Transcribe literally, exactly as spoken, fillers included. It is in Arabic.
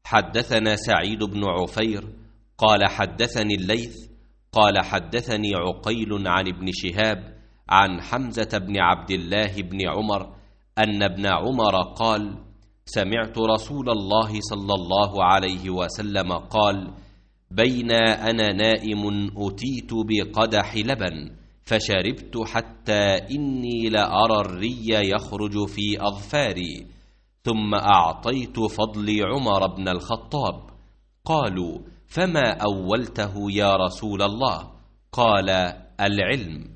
حدثنا سعيد بن عفير قال حدثني الليث قال حدثني عقيل عن ابن شهاب عن حمزة بن عبد الله بن عمر أن ابن عمر قال: سمعت رسول الله صلى الله عليه وسلم قال: بين أنا نائم أتيت بقدح لبن فشربت حتى إني لأرى الري يخرج في أظفاري، ثم أعطيت فضلي عمر بن الخطاب. قالوا: فما أولته يا رسول الله؟ قال: العلم.